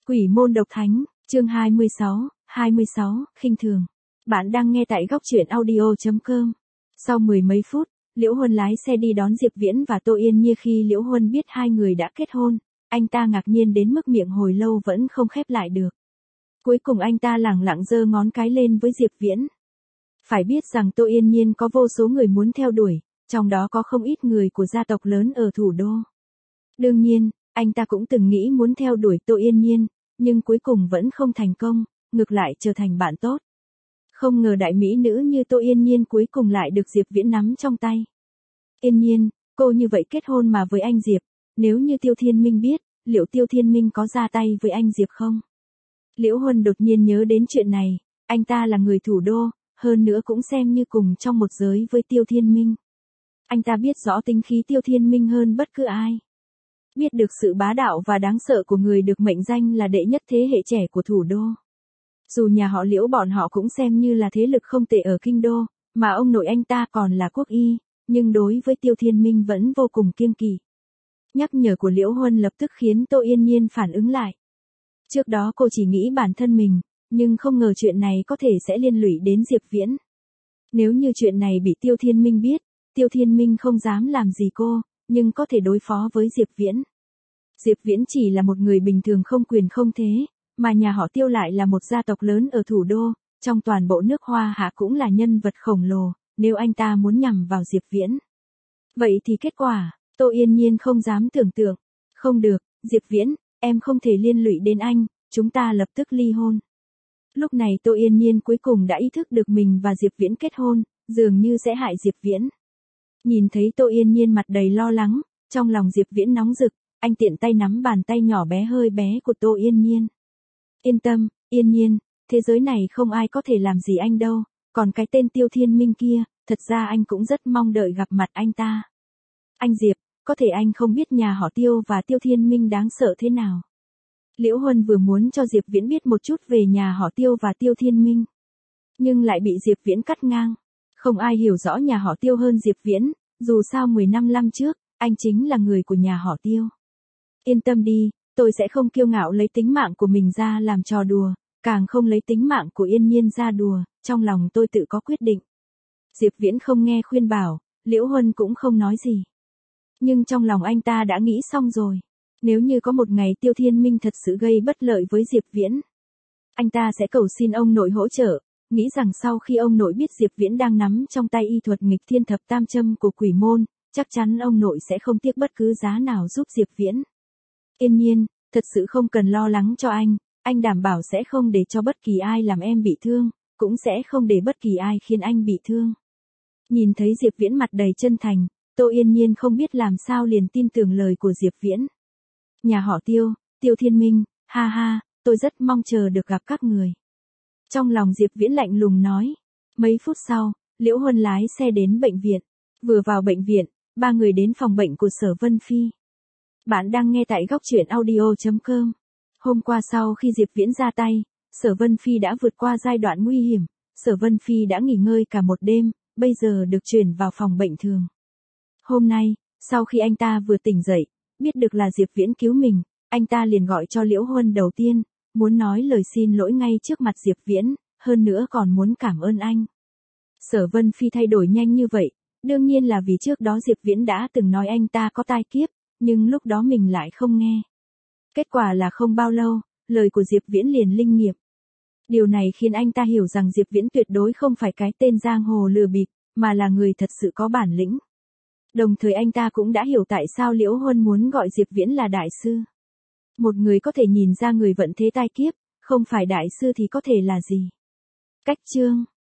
Quỷ môn độc thánh, chương 26, khinh thường. Bạn đang nghe tại góc truyện audio.com. Sau mười mấy phút, Liễu Huân lái xe đi đón Diệp Viễn và Tô Yên Nhiên. Khi Liễu Huân biết hai người đã kết hôn, anh ta ngạc nhiên đến mức miệng hồi lâu vẫn không khép lại được. Cuối cùng anh ta lẳng lặng giơ ngón cái lên với Diệp Viễn. Phải biết rằng Tô Yên Nhiên có vô số người muốn theo đuổi, trong đó có không ít người của gia tộc lớn ở thủ đô. Đương nhiên, anh ta cũng từng nghĩ muốn theo đuổi Tô Yên Nhiên, nhưng cuối cùng vẫn không thành công, ngược lại trở thành bạn tốt. Không ngờ đại mỹ nữ như Tô Yên Nhiên cuối cùng lại được Diệp Viễn nắm trong tay. Yên Nhiên, cô như vậy kết hôn mà với anh Diệp, nếu như Tiêu Thiên Minh biết, liệu Tiêu Thiên Minh có ra tay với anh Diệp không? Liễu Huân đột nhiên nhớ đến chuyện này, anh ta là người thủ đô, hơn nữa cũng xem như cùng trong một giới với Tiêu Thiên Minh. Anh ta biết rõ tính khí Tiêu Thiên Minh hơn bất cứ ai. Biết được sự bá đạo và đáng sợ của người được mệnh danh là đệ nhất thế hệ trẻ của thủ đô. Dù nhà họ Liễu bọn họ cũng xem như là thế lực không tệ ở kinh đô, mà ông nội anh ta còn là quốc y, nhưng đối với Tiêu Thiên Minh vẫn vô cùng kiêng kỵ. Nhắc nhở của Liễu Huân lập tức khiến Tô Yên Nhiên phản ứng lại. Trước đó cô chỉ nghĩ bản thân mình, nhưng không ngờ chuyện này có thể sẽ liên lụy đến Diệp Viễn. Nếu như chuyện này bị Tiêu Thiên Minh biết, Tiêu Thiên Minh không dám làm gì cô, nhưng có thể đối phó với Diệp Viễn. Diệp Viễn chỉ là một người bình thường không quyền không thế, mà nhà họ Tiêu lại là một gia tộc lớn ở thủ đô, trong toàn bộ nước Hoa Hạ cũng là nhân vật khổng lồ, nếu anh ta muốn nhằm vào Diệp Viễn. Vậy thì kết quả, Tô Yên Nhiên không dám tưởng tượng. Không được, Diệp Viễn, em không thể liên lụy đến anh, chúng ta lập tức ly hôn. Lúc này Tô Yên Nhiên cuối cùng đã ý thức được mình và Diệp Viễn kết hôn, dường như sẽ hại Diệp Viễn. Nhìn thấy Tô Yên Nhiên mặt đầy lo lắng, trong lòng Diệp Viễn nóng rực, anh tiện tay nắm bàn tay nhỏ bé hơi bé của Tô Yên Nhiên. Yên tâm, Yên Nhiên, thế giới này không ai có thể làm gì anh đâu, còn cái tên Tiêu Thiên Minh kia, thật ra anh cũng rất mong đợi gặp mặt anh ta. Anh Diệp, có thể anh không biết nhà họ Tiêu và Tiêu Thiên Minh đáng sợ thế nào. Liễu Huân vừa muốn cho Diệp Viễn biết một chút về nhà họ Tiêu và Tiêu Thiên Minh, nhưng lại bị Diệp Viễn cắt ngang. Không ai hiểu rõ nhà họ Tiêu hơn Diệp Viễn, dù sao 10 năm trước, anh chính là người của nhà họ Tiêu. Yên tâm đi, tôi sẽ không kiêu ngạo lấy tính mạng của mình ra làm trò đùa, càng không lấy tính mạng của Yên Nhiên ra đùa, trong lòng tôi tự có quyết định. Diệp Viễn không nghe khuyên bảo, Liễu Huân cũng không nói gì. Nhưng trong lòng anh ta đã nghĩ xong rồi, nếu như có một ngày Tiêu Thiên Minh thật sự gây bất lợi với Diệp Viễn, anh ta sẽ cầu xin ông nội hỗ trợ. Nghĩ rằng sau khi ông nội biết Diệp Viễn đang nắm trong tay y thuật nghịch thiên thập tam châm của quỷ môn, chắc chắn ông nội sẽ không tiếc bất cứ giá nào giúp Diệp Viễn. Yên Nhiên, thật sự không cần lo lắng cho anh đảm bảo sẽ không để cho bất kỳ ai làm em bị thương, cũng sẽ không để bất kỳ ai khiến anh bị thương. Nhìn thấy Diệp Viễn mặt đầy chân thành, Tô Yên Nhiên không biết làm sao liền tin tưởng lời của Diệp Viễn. Nhà họ Tiêu, Tiêu Thiên Minh, ha ha, tôi rất mong chờ được gặp các người. Trong lòng Diệp Viễn lạnh lùng nói. Mấy phút sau, Liễu Huân lái xe đến bệnh viện. Vừa vào bệnh viện, ba người đến phòng bệnh của Sở Vân Phi. Bạn đang nghe tại góc truyện audio.com. Hôm qua sau khi Diệp Viễn ra tay, Sở Vân Phi đã vượt qua giai đoạn nguy hiểm. Sở Vân Phi đã nghỉ ngơi cả một đêm, bây giờ được chuyển vào phòng bệnh thường. Hôm nay, sau khi anh ta vừa tỉnh dậy, biết được là Diệp Viễn cứu mình, anh ta liền gọi cho Liễu Huân đầu tiên, muốn nói lời xin lỗi ngay trước mặt Diệp Viễn, hơn nữa còn muốn cảm ơn anh. Sở Vân Phi thay đổi nhanh như vậy, đương nhiên là vì trước đó Diệp Viễn đã từng nói anh ta có tai kiếp, nhưng lúc đó mình lại không nghe. Kết quả là không bao lâu, lời của Diệp Viễn liền linh nghiệm. Điều này khiến anh ta hiểu rằng Diệp Viễn tuyệt đối không phải cái tên giang hồ lừa bịp, mà là người thật sự có bản lĩnh. Đồng thời anh ta cũng đã hiểu tại sao Liễu Huân muốn gọi Diệp Viễn là đại sư. Một người có thể nhìn ra người vận thế tai kiếp, không phải đại sư thì có thể là gì? Cách chương